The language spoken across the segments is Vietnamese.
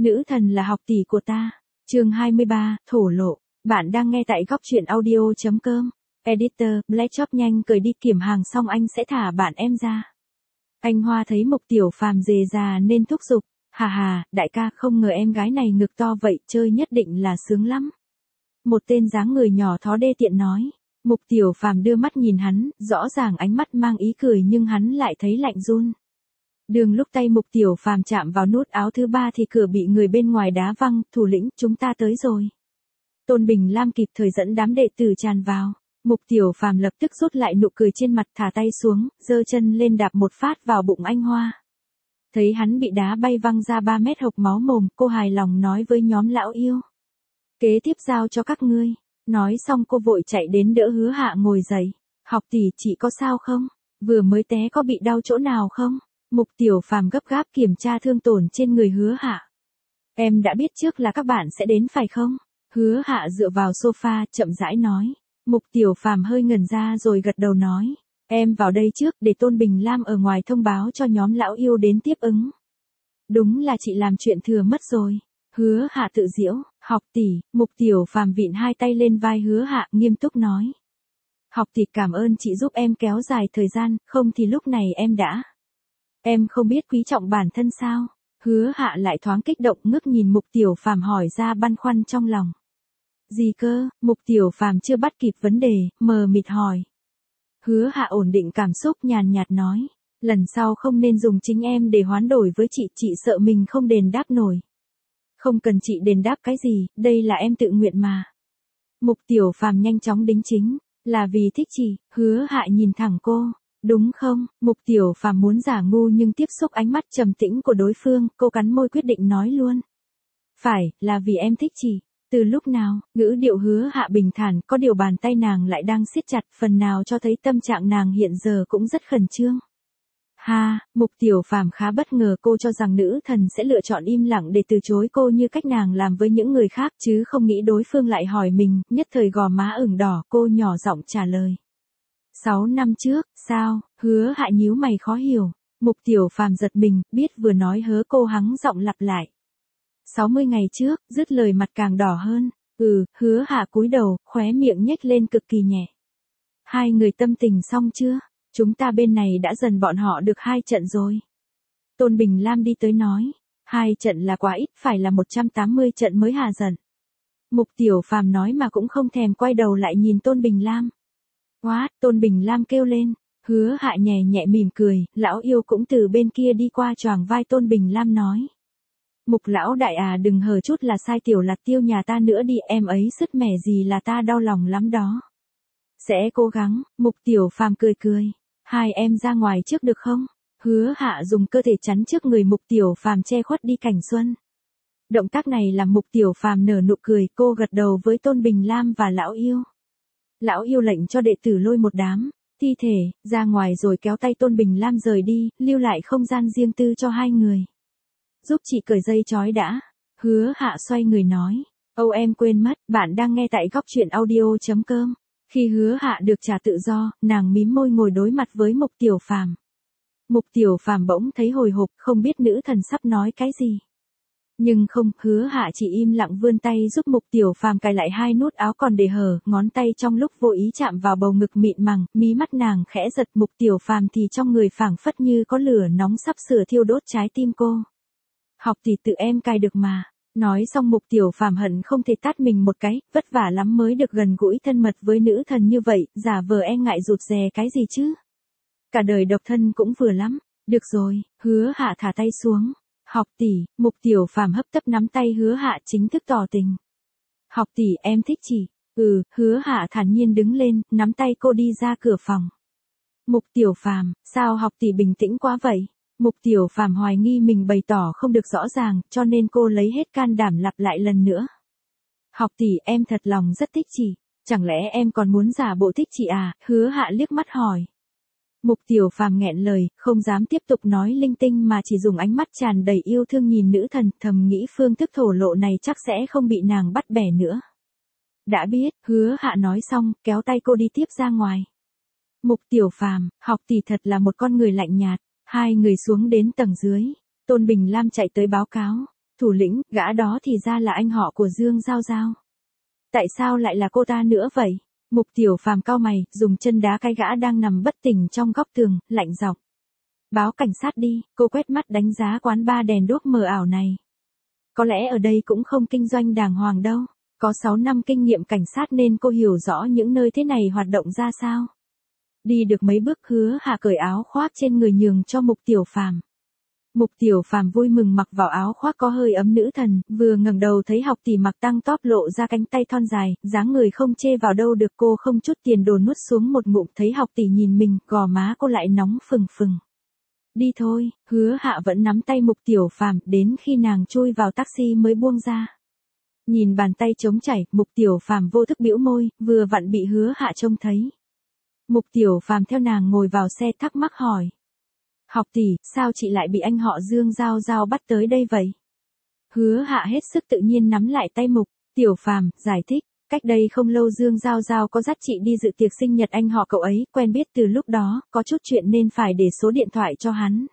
Nữ thần là học tỷ của ta. Chương 23, thổ lộ. Bạn đang nghe tại góc audio.com. Editor, Black Shop nhanh cười đi, kiểm hàng xong anh sẽ thả bạn em ra. Anh Hoa thấy Mục Tiểu Phàm dề già nên thúc giục. Hà hà, đại ca, không ngờ em gái này ngực to vậy, chơi nhất định là sướng lắm. Một tên dáng người nhỏ thó đê tiện nói. Mục Tiểu Phàm đưa mắt nhìn hắn, rõ ràng ánh mắt mang ý cười nhưng hắn lại thấy lạnh run. Đường lúc tay Mục Tiểu Phàm chạm vào nút áo thứ ba thì cửa bị người bên ngoài đá văng. Thủ lĩnh, chúng ta tới rồi. Tôn Bình Lam kịp thời dẫn đám đệ tử tràn vào. Mục Tiểu Phàm lập tức rút lại nụ cười trên mặt, thả tay xuống, giơ chân lên đạp một phát vào bụng anh Hoa. Thấy hắn bị đá bay văng ra 3 mét hộc máu mồm, cô hài lòng nói với nhóm lão yêu. Kế tiếp giao cho các ngươi. Nói xong cô vội chạy đến đỡ Hứa Hạ ngồi dậy. Học tỷ, chị có sao không? Vừa mới té có bị đau chỗ nào không? Mục Tiểu Phàm gấp gáp kiểm tra thương tổn trên người Hứa Hạ. Em đã biết trước là các bạn sẽ đến phải không? Hứa Hạ dựa vào sofa, chậm rãi nói. Mục Tiểu Phàm hơi ngẩn ra rồi gật đầu nói. Em vào đây trước để Tôn Bình Lam ở ngoài thông báo cho nhóm lão yêu đến tiếp ứng. Đúng là chị làm chuyện thừa mất rồi. Hứa Hạ tự giễu. Học tỷ. Mục Tiểu Phàm vịn hai tay lên vai Hứa Hạ, nghiêm túc nói. Học tỷ, cảm ơn chị giúp em kéo dài thời gian, không thì lúc này em đã. Em không biết quý trọng bản thân sao? Hứa Hạ lại thoáng kích động, ngước nhìn Mục Tiểu Phàm hỏi ra băn khoăn trong lòng. Gì cơ? Mục Tiểu Phàm chưa bắt kịp vấn đề, mờ mịt hỏi. Hứa Hạ ổn định cảm xúc, nhàn nhạt nói. Lần sau không nên dùng chính em để hoán đổi với chị sợ mình không đền đáp nổi. Không cần chị đền đáp cái gì, đây là em tự nguyện mà. Mục Tiểu Phàm nhanh chóng đính chính. Là vì thích chị. Hứa Hạ nhìn thẳng cô. Đúng không? Mục Tiểu Phàm muốn giả ngu nhưng tiếp xúc ánh mắt trầm tĩnh của đối phương, cô cắn môi quyết định nói luôn. Phải, là vì em thích chị. Từ lúc nào? Ngữ điệu Hứa Hạ bình thản, có điều bàn tay nàng lại đang siết chặt, phần nào cho thấy tâm trạng nàng hiện giờ cũng rất khẩn trương. Ha, Mục Tiểu Phàm khá bất ngờ cô cho rằng nữ thần sẽ lựa chọn im lặng để từ chối cô như cách nàng làm với những người khác, chứ không nghĩ đối phương lại hỏi mình, nhất thời gò má ửng đỏ, cô nhỏ giọng trả lời. 6 năm trước, sao? Hứa Hạ nhíu mày khó hiểu. Mục Tiểu Phàm giật mình, biết vừa nói hớ cô hắng giọng lặp lại. 60 ngày trước, dứt lời mặt càng đỏ hơn. Hứa Hạ cúi đầu, khóe miệng nhếch lên cực kỳ nhẹ. Hai người tâm tình xong chưa? Chúng ta bên này đã dần bọn họ được 2 trận rồi. Tôn Bình Lam đi tới nói. 2 trận là quá ít, phải là 180 trận mới hà dần. Mục Tiểu Phàm nói mà cũng không thèm quay đầu lại nhìn Tôn Bình Lam. What? Tôn Bình Lam kêu lên. Hứa Hạ nhẹ nhẹ mỉm cười, lão yêu cũng từ bên kia đi qua choàng vai Tôn Bình Lam nói. Mục lão đại à, đừng hờ chút là sai tiểu Lạc Tiêu nhà ta nữa đi, em ấy sứt mẻ gì là ta đau lòng lắm đó. Sẽ cố gắng. Mục Tiểu Phàm cười cười. Hai em ra ngoài trước được không? Hứa Hạ dùng cơ thể chắn trước người Mục Tiểu Phàm che khuất đi cảnh xuân. Động tác này làm Mục Tiểu Phàm nở nụ cười, cô gật đầu với Tôn Bình Lam và lão yêu. Lão yêu lệnh cho đệ tử lôi một đám thi thể ra ngoài rồi kéo tay Tôn Bình Lam rời đi, lưu lại không gian riêng tư cho hai người. Giúp chị cởi dây chói đã. Hứa Hạ xoay người nói. Âu em quên mất, bạn đang nghe tại góc audio.com. Khi Hứa Hạ được trả tự do, nàng mím môi ngồi đối mặt với Mục Tiểu Phàm. Mục Tiểu Phàm bỗng thấy hồi hộp, không biết nữ thần sắp nói cái gì. Nhưng không, Hứa Hạ chỉ im lặng vươn tay giúp Mục Tiểu Phàm cài lại 2 nút áo còn để hở, ngón tay trong lúc vô ý chạm vào bầu ngực mịn màng, mí mắt nàng khẽ giật. Mục Tiểu Phàm thì trong người phảng phất như có lửa nóng sắp sửa thiêu đốt trái tim cô. Học thì tự em cài được mà. Nói xong Mục Tiểu Phàm hận không thể tát mình một cái, vất vả lắm mới được gần gũi thân mật với nữ thần như vậy, giả vờ e ngại rụt rè cái gì chứ. Cả đời độc thân cũng vừa lắm. Được rồi. Hứa Hạ thả tay xuống. Học tỷ. Mục Tiểu Phàm hấp tấp nắm tay Hứa Hạ, chính thức tỏ tình. Học tỷ, em thích chị. Hứa Hạ thản nhiên đứng lên, nắm tay cô đi ra cửa phòng. Mục Tiểu Phàm, sao học tỷ bình tĩnh quá vậy? Mục Tiểu Phàm hoài nghi mình bày tỏ không được rõ ràng, cho nên cô lấy hết can đảm lặp lại lần nữa. Học tỷ, em thật lòng rất thích chị. Chẳng lẽ em còn muốn giả bộ thích chị à? Hứa Hạ liếc mắt hỏi. Mục Tiểu Phàm nghẹn lời, không dám tiếp tục nói linh tinh mà chỉ dùng ánh mắt tràn đầy yêu thương nhìn nữ thần, thầm nghĩ phương thức thổ lộ này chắc sẽ không bị nàng bắt bẻ nữa. Đã biết. Hứa Hạ nói xong, kéo tay cô đi tiếp ra ngoài. Mục Tiểu Phàm, học tỷ thật là một con người lạnh nhạt. Hai người xuống đến tầng dưới. Tôn Bình Lam chạy tới báo cáo. Thủ lĩnh, gã đó thì ra là anh họ của Dương Giao Giao. Tại sao lại là cô ta nữa vậy? Mục Tiểu Phàm cau mày, dùng chân đá cái gã đang nằm bất tỉnh trong góc tường, lạnh giọng. Báo cảnh sát đi, cô quét mắt đánh giá quán bar đèn đuốc mờ ảo này. Có lẽ ở đây cũng không kinh doanh đàng hoàng đâu. Có 6 năm kinh nghiệm cảnh sát nên cô hiểu rõ những nơi thế này hoạt động ra sao. Đi được mấy bước Hứa Hạ cởi áo khoác trên người nhường cho Mục Tiểu Phàm. Mục Tiểu Phàm vui mừng mặc vào áo khoác có hơi ấm nữ thần, vừa ngẩng đầu thấy Học Tỷ mặc tăng top lộ ra cánh tay thon dài, dáng người không chê vào đâu được, cô không chút tiền đồ nuốt xuống một ngụm, thấy Học Tỷ nhìn mình, gò má cô lại nóng phừng phừng. Đi thôi, Hứa Hạ vẫn nắm tay Mục Tiểu Phàm, đến khi nàng chui vào taxi mới buông ra. Nhìn bàn tay trống chảy, Mục Tiểu Phàm vô thức bĩu môi, vừa vặn bị Hứa Hạ trông thấy. Mục Tiểu Phàm theo nàng ngồi vào xe thắc mắc hỏi. Học tỷ, sao chị lại bị anh họ Dương Giao Giao bắt tới đây vậy? Hứa Hạ hết sức tự nhiên nắm lại tay Mục Tiểu Phàm, giải thích. Cách đây không lâu Dương Giao Giao có dắt chị đi dự tiệc sinh nhật anh họ cậu ấy, quen biết từ lúc đó, có chút chuyện nên phải để số điện thoại cho hắn.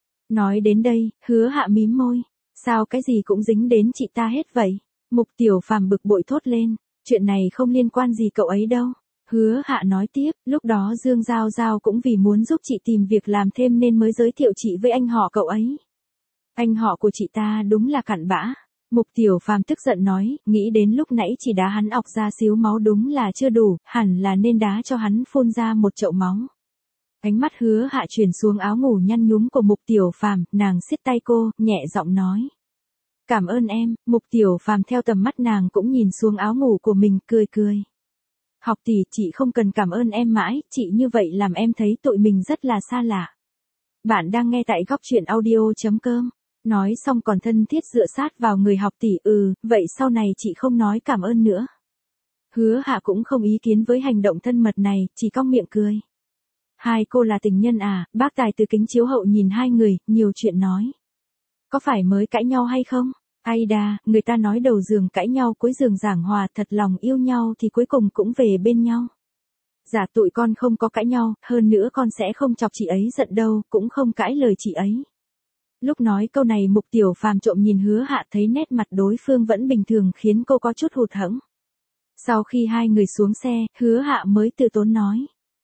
Nói đến đây, Hứa Hạ mím môi. Sao cái gì cũng dính đến chị ta hết vậy? Mục Tiểu Phàm bực bội thốt lên. Chuyện này không liên quan gì cậu ấy đâu. Hứa Hạ nói tiếp, lúc đó Dương Giao Giao cũng vì muốn giúp chị tìm việc làm thêm nên mới giới thiệu chị với anh họ cậu ấy. Anh họ của chị ta đúng là cặn bã. Mục Tiểu Phàm tức giận nói, nghĩ đến lúc nãy chỉ đá hắn ọc ra xíu máu đúng là chưa đủ, hẳn là nên đá cho hắn phun ra một chậu máu. Ánh mắt Hứa Hạ chuyển xuống áo ngủ nhăn nhúm của Mục Tiểu Phàm, nàng siết tay cô, nhẹ giọng nói. Cảm ơn em. Mục Tiểu Phàm theo tầm mắt nàng cũng nhìn xuống áo ngủ của mình, cười cười. Học tỷ, chị không cần cảm ơn em mãi, chị như vậy làm em thấy tụi mình rất là xa lạ. Bạn đang nghe tại góc truyện audio.com. Nói xong còn thân thiết dựa sát vào người Học tỷ, vậy sau này chị không nói cảm ơn nữa. Hứa Hạ cũng không ý kiến với hành động thân mật này, chỉ cong miệng cười. Hai cô là tình nhân à? Bác Tài từ kính chiếu hậu nhìn hai người, nhiều chuyện nói. Có phải mới cãi nhau hay không? Ai đà, người ta nói đầu giường cãi nhau cuối giường giảng hòa, thật lòng yêu nhau thì cuối cùng cũng về bên nhau. Giả tụi con không có cãi nhau, hơn nữa con sẽ không chọc chị ấy giận đâu, cũng không cãi lời chị ấy. Lúc nói câu này Mục Tiểu Phàm trộm nhìn Hứa Hạ, thấy nét mặt đối phương vẫn bình thường khiến cô có chút hụt hẫng. Sau khi hai người xuống xe, Hứa Hạ mới từ tốn nói.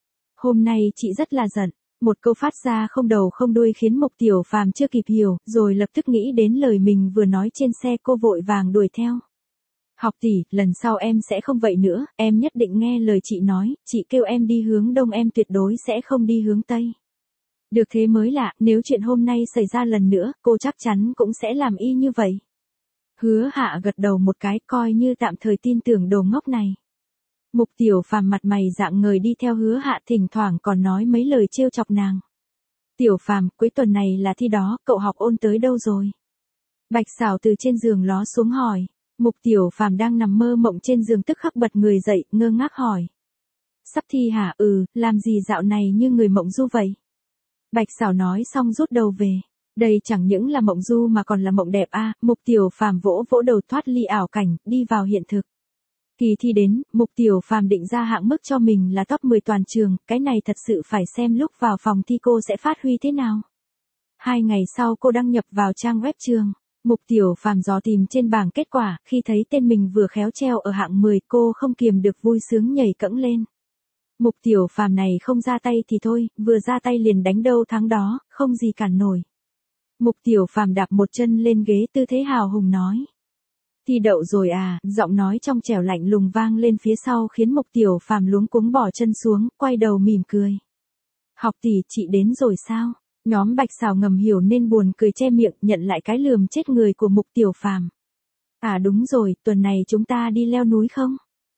Hôm nay chị rất là giận. Một câu phát ra không đầu không đuôi khiến Mục Tiểu Phàm chưa kịp hiểu, rồi lập tức nghĩ đến lời mình vừa nói trên xe, cô vội vàng đuổi theo. Học tỷ, lần sau em sẽ không vậy nữa, em nhất định nghe lời chị nói, chị kêu em đi hướng đông em tuyệt đối sẽ không đi hướng tây. Được thế mới lạ, nếu chuyện hôm nay xảy ra lần nữa, cô chắc chắn cũng sẽ làm y như vậy. Hứa Hạ gật đầu một cái, coi như tạm thời tin tưởng đồ ngốc này. Mục Tiểu Phàm mặt mày rạng ngời đi theo Hứa Hạ, thỉnh thoảng còn nói mấy lời trêu chọc nàng. Tiểu Phàm, cuối tuần này là thi đó, cậu học ôn tới đâu rồi? Bạch Xảo từ trên giường ló xuống hỏi. Mục Tiểu Phàm đang nằm mơ mộng trên giường tức khắc bật người dậy, ngơ ngác hỏi. Sắp thi hả? Làm gì dạo này như người mộng du vậy? Bạch Xảo nói xong rút đầu về. Đây chẳng những là mộng du mà còn là mộng đẹp a. Mục Tiểu Phàm vỗ vỗ đầu thoát ly ảo cảnh, đi vào hiện thực. Kỳ thi đến, Mục Tiểu Phàm định ra hạng mức cho mình là top 10 toàn trường, cái này thật sự phải xem lúc vào phòng thi cô sẽ phát huy thế nào. 2 ngày sau cô đăng nhập vào trang web trường. Mục Tiểu Phàm dò tìm trên bảng kết quả, khi thấy tên mình vừa khéo treo ở hạng 10, cô không kiềm được vui sướng nhảy cẫng lên. Mục Tiểu Phàm này không ra tay thì thôi, vừa ra tay liền đánh đâu thắng đó, không gì cản nổi. Mục Tiểu Phàm đạp một chân lên ghế, tư thế hào hùng nói. Thi đậu rồi à? Giọng nói trong trẻo lạnh lùng vang lên phía sau khiến Mục Tiểu Phàm luống cuống bỏ chân xuống, quay đầu mỉm cười. Học tỷ, chị đến rồi sao? Nhóm Bạch Xảo ngầm hiểu nên buồn cười che miệng, nhận lại cái lườm chết người của Mục Tiểu Phàm. À đúng rồi, tuần này chúng ta đi leo núi không?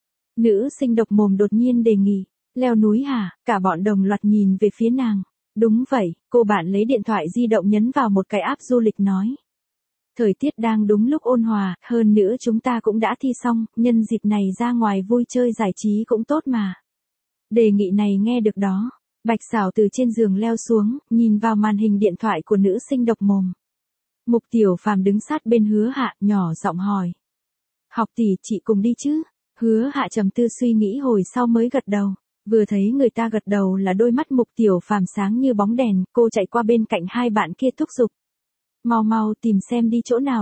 Nữ sinh độc mồm đột nhiên đề nghị. Leo núi hả? Cả bọn đồng loạt nhìn về phía nàng. Đúng vậy, cô bạn lấy điện thoại di động nhấn vào một cái app du lịch nói. Thời tiết đang đúng lúc ôn hòa, hơn nữa chúng ta cũng đã thi xong, nhân dịp này ra ngoài vui chơi giải trí cũng tốt mà. Đề nghị này nghe được đó. Bạch Xảo từ trên giường leo xuống, nhìn vào màn hình điện thoại của nữ sinh độc mồm. Mục Tiểu Phàm đứng sát bên Hứa Hạ, nhỏ giọng hỏi. Học tỷ, chị cùng đi chứ? Hứa Hạ trầm tư suy nghĩ hồi sau mới gật đầu. Vừa thấy người ta gật đầu là đôi mắt Mục Tiểu Phàm sáng như bóng đèn, cô chạy qua bên cạnh hai bạn kia thúc giục. Mau mau tìm xem đi chỗ nào được.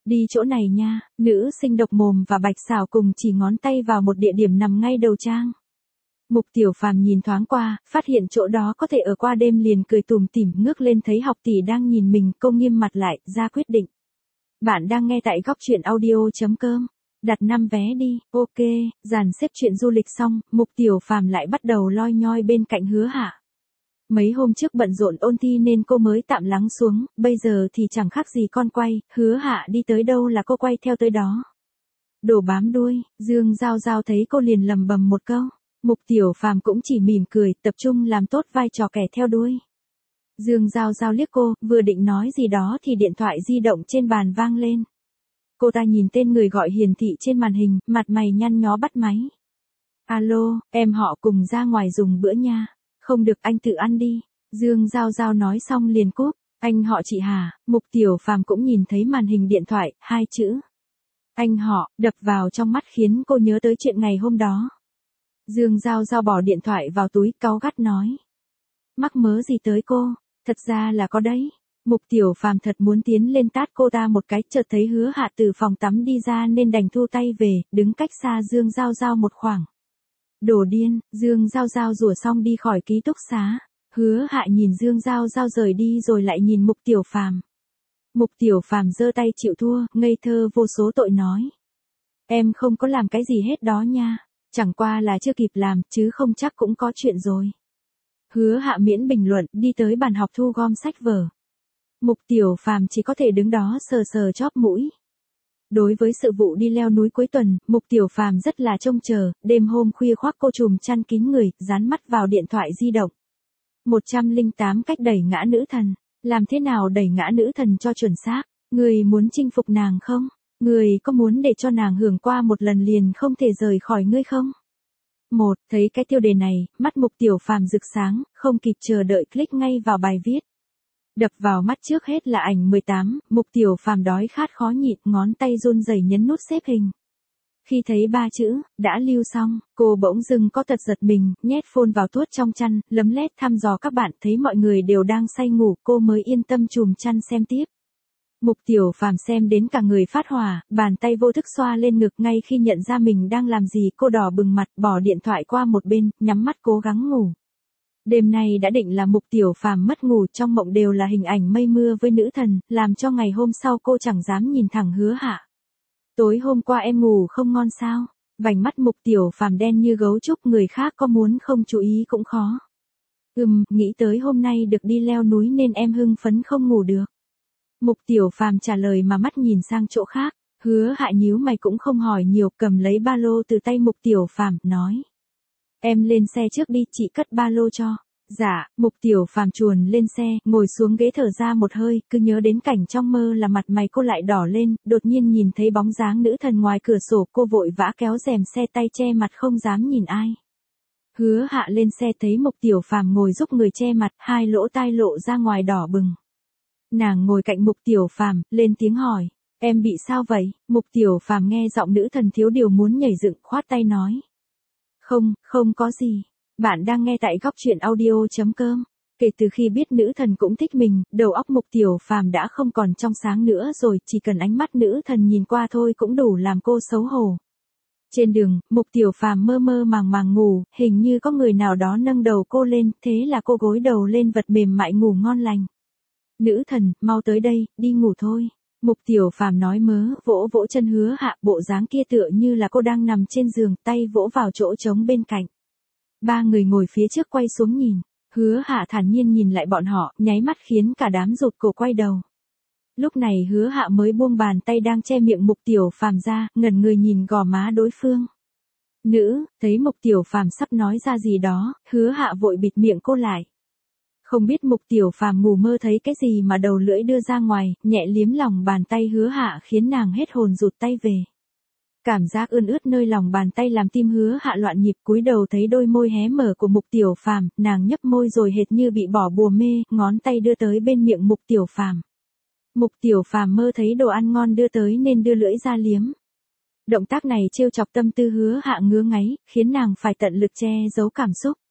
Đi chỗ này nha, nữ sinh độc mồm và Bạch Xảo cùng chỉ ngón tay vào một địa điểm nằm ngay đầu trang. Mục Tiểu Phàm nhìn thoáng qua, phát hiện chỗ đó có thể ở qua đêm liền cười tủm tỉm ngước lên thấy học tỷ đang nhìn mình, cô nghiêm mặt lại, ra quyết định. Bạn đang nghe tại góc truyện audio.com. Đặt 5 vé đi, ok, dàn xếp chuyện du lịch xong, Mục Tiểu Phàm lại bắt đầu loi nhoi bên cạnh Hứa Hạ. Mấy hôm trước bận rộn ôn thi nên cô mới tạm lắng xuống, bây giờ thì chẳng khác gì con quay, Hứa Hạ đi tới đâu là cô quay theo tới đó. Đồ bám đuôi, Dương Giao Giao thấy cô liền lầm bầm một câu. Mục Tiểu Phàm cũng chỉ mỉm cười, tập trung làm tốt vai trò kẻ theo đuôi. Dương Giao Giao liếc cô, vừa định nói gì đó thì điện thoại di động trên bàn vang lên. Cô ta nhìn tên người gọi hiển thị trên màn hình, mặt mày nhăn nhó bắt máy. Alo, em họ cùng ra ngoài dùng bữa nha. Không được anh tự ăn đi. Dương Giao Giao nói xong liền cúp. Anh họ chị hả? Mục Tiểu Phàm cũng nhìn thấy màn hình điện thoại, 2 chữ. Anh họ, đập vào trong mắt khiến cô nhớ tới chuyện ngày hôm đó. Dương Giao Giao bỏ điện thoại vào túi, cáu gắt nói. Mắc mớ gì tới cô? Thật ra là có đấy. Mục Tiểu Phàm thật muốn tiến lên tát cô ta một cái, chợt thấy Hứa Hạ từ phòng tắm đi ra nên đành thu tay về, đứng cách xa Dương Giao Giao một khoảng. Đồ điên, Dương Giao Giao rủa xong đi khỏi ký túc xá. Hứa Hạ nhìn Dương Giao Giao rời đi rồi lại nhìn Mục Tiểu Phàm. Mục Tiểu Phàm giơ tay chịu thua, ngây thơ vô số tội nói. Em không có làm cái gì hết đó nha. Chẳng qua là chưa kịp làm, chứ không chắc cũng có chuyện rồi. Hứa Hạ miễn bình luận, đi tới bàn học thu gom sách vở. Mục Tiểu Phàm chỉ có thể đứng đó sờ sờ chóp mũi. Đối với sự vụ đi leo núi cuối tuần, Mục Tiểu Phàm rất là trông chờ, đêm hôm khuya khoác cô trùm chăn kín người, dán mắt vào điện thoại di động. 108 cách đẩy ngã nữ thần. Làm thế nào đẩy ngã nữ thần cho chuẩn xác? Người muốn chinh phục nàng không? Người có muốn để cho nàng hưởng qua một lần liền không thể rời khỏi ngươi không? Thấy cái tiêu đề này, mắt Mục Tiểu Phàm rực sáng, không kịp chờ đợi click ngay vào bài viết. Đập vào mắt trước hết là ảnh 18, Mục Tiểu Phàm đói khát khó nhịn, ngón tay run rẩy nhấn nút xếp hình. Khi thấy 3 chữ, đã lưu xong, cô bỗng dưng có tật giật mình, nhét phone vào tuốt trong chăn, lấm lét thăm dò các bạn, thấy mọi người đều đang say ngủ, cô mới yên tâm chùm chăn xem tiếp. Mục Tiểu Phàm xem đến cả người phát hỏa, bàn tay vô thức xoa lên ngực, ngay khi nhận ra mình đang làm gì, cô đỏ bừng mặt, bỏ điện thoại qua một bên, nhắm mắt cố gắng ngủ. Đêm nay đã định là Mục Tiểu Phàm mất ngủ, trong mộng đều là hình ảnh mây mưa với nữ thần, làm cho ngày hôm sau cô chẳng dám nhìn thẳng Hứa Hạ. Tối hôm qua em ngủ không ngon sao? Vành mắt Mục Tiểu Phàm đen như gấu trúc, người khác có muốn không chú ý cũng khó. Nghĩ tới hôm nay được đi leo núi nên em hưng phấn không ngủ được. Mục Tiểu Phàm trả lời mà mắt nhìn sang chỗ khác. Hứa Hạ nhíu mày cũng không hỏi nhiều, cầm lấy ba lô từ tay Mục Tiểu Phàm, nói. Em lên xe trước đi, chị cất ba lô cho. Dạ, Mục Tiểu Phàm chuồn lên xe, ngồi xuống ghế thở ra một hơi, cứ nhớ đến cảnh trong mơ là mặt mày cô lại đỏ lên, đột nhiên nhìn thấy bóng dáng nữ thần ngoài cửa sổ, cô vội vã kéo rèm xe, tay che mặt không dám nhìn ai. Hứa Hạ lên xe thấy Mục Tiểu Phàm ngồi giúp người che mặt, hai lỗ tai lộ ra ngoài đỏ bừng. Nàng ngồi cạnh Mục Tiểu Phàm, lên tiếng hỏi, em bị sao vậy? Mục Tiểu Phàm nghe giọng nữ thần thiếu điều muốn nhảy dựng, khoát tay nói. Không có gì. Bạn đang nghe tại góc truyện audio.com. Kể từ khi biết nữ thần cũng thích mình, đầu óc Mục Tiểu Phàm đã không còn trong sáng nữa rồi, chỉ cần ánh mắt nữ thần nhìn qua thôi cũng đủ làm cô xấu hổ. Trên đường, Mục Tiểu Phàm mơ mơ màng ngủ, hình như có người nào đó nâng đầu cô lên, thế là cô gối đầu lên vật mềm mại ngủ ngon lành. Nữ thần, mau tới đây, đi ngủ thôi. Mục Tiểu Phàm nói mớ, vỗ vỗ chân Hứa Hạ, bộ dáng kia tựa như là cô đang nằm trên giường, tay vỗ vào chỗ trống bên cạnh. Ba người ngồi phía trước quay xuống nhìn. Hứa Hạ thản nhiên nhìn lại bọn họ, nháy mắt khiến cả đám rụt cổ quay đầu. Lúc này Hứa Hạ mới buông bàn tay đang che miệng Mục Tiểu Phàm ra, ngẩn người nhìn gò má đối phương. Thấy Mục Tiểu Phàm sắp nói ra gì đó, Hứa Hạ vội bịt miệng cô lại. Không biết Mục Tiểu Phàm ngủ mơ thấy cái gì mà đầu lưỡi đưa ra ngoài, nhẹ liếm lòng bàn tay Hứa Hạ khiến nàng hết hồn rụt tay về. Cảm giác ươn ướt nơi lòng bàn tay làm tim Hứa Hạ loạn nhịp, cúi đầu thấy đôi môi hé mở của Mục Tiểu Phàm, nàng nhấp môi rồi hệt như bị bỏ bùa mê, ngón tay đưa tới bên miệng Mục Tiểu Phàm. Mục Tiểu Phàm mơ thấy đồ ăn ngon đưa tới nên đưa lưỡi ra liếm. Động tác này trêu chọc tâm tư Hứa Hạ ngứa ngáy, khiến nàng phải tận lực che giấu cảm xúc.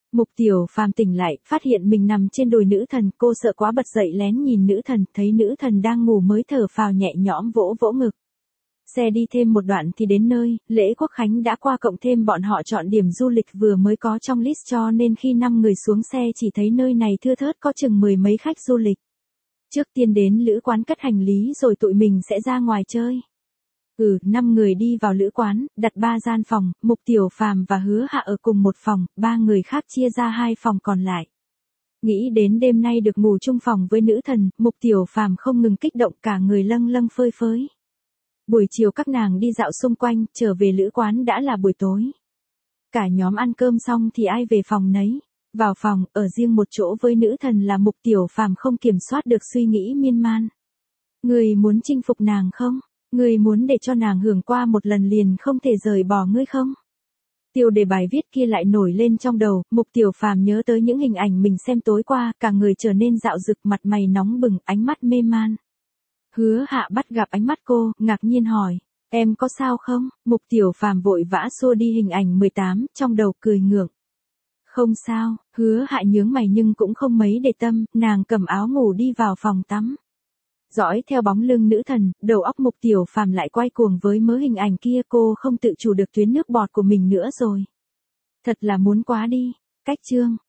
Mục Tiểu Phàm tỉnh lại, phát hiện mình nằm trên đùi nữ thần, cô sợ quá bật dậy lén nhìn nữ thần, thấy nữ thần đang ngủ mới thở phào nhẹ nhõm vỗ vỗ ngực. Xe đi thêm một đoạn thì đến nơi, lễ Quốc Khánh đã qua cộng thêm bọn họ chọn điểm du lịch vừa mới có trong list cho nên khi 5 người xuống xe chỉ thấy nơi này thưa thớt có chừng 10 mấy khách du lịch. Trước tiên đến lữ quán cất hành lý rồi tụi mình sẽ ra ngoài chơi. 5 người đi vào lữ quán, đặt 3 gian phòng, Mục Tiểu Phàm và Hứa Hạ ở cùng một phòng, 3 người khác chia ra 2 phòng còn lại. Nghĩ đến đêm nay được ngủ chung phòng với nữ thần, Mục Tiểu Phàm không ngừng kích động cả người lâng lâng phơi phới. Buổi chiều các nàng đi dạo xung quanh, trở về lữ quán đã là buổi tối. Cả nhóm ăn cơm xong thì ai về phòng nấy. Vào phòng, ở riêng một chỗ với nữ thần là Mục Tiểu Phàm không kiểm soát được suy nghĩ miên man. Người muốn chinh phục nàng không? Người muốn để cho nàng hưởng qua một lần liền không thể rời bỏ ngươi không? Tiêu đề bài viết kia lại nổi lên trong đầu, Mục Tiểu Phàm nhớ tới những hình ảnh mình xem tối qua, cả người trở nên dạo rực, mặt mày nóng bừng, ánh mắt mê man. Hứa Hạ bắt gặp ánh mắt cô, ngạc nhiên hỏi, em có sao không? Mục Tiểu Phàm vội vã xua đi hình ảnh 18, trong đầu cười ngượng. Không sao, Hứa Hạ nhướng mày nhưng cũng không mấy để tâm, nàng cầm áo ngủ đi vào phòng tắm. Dõi theo bóng lưng nữ thần, đầu óc Mục Tiểu Phàm lại quay cuồng với mớ hình ảnh kia, cô không tự chủ được tuyến nước bọt của mình nữa rồi. Thật là muốn quá đi. Cách chương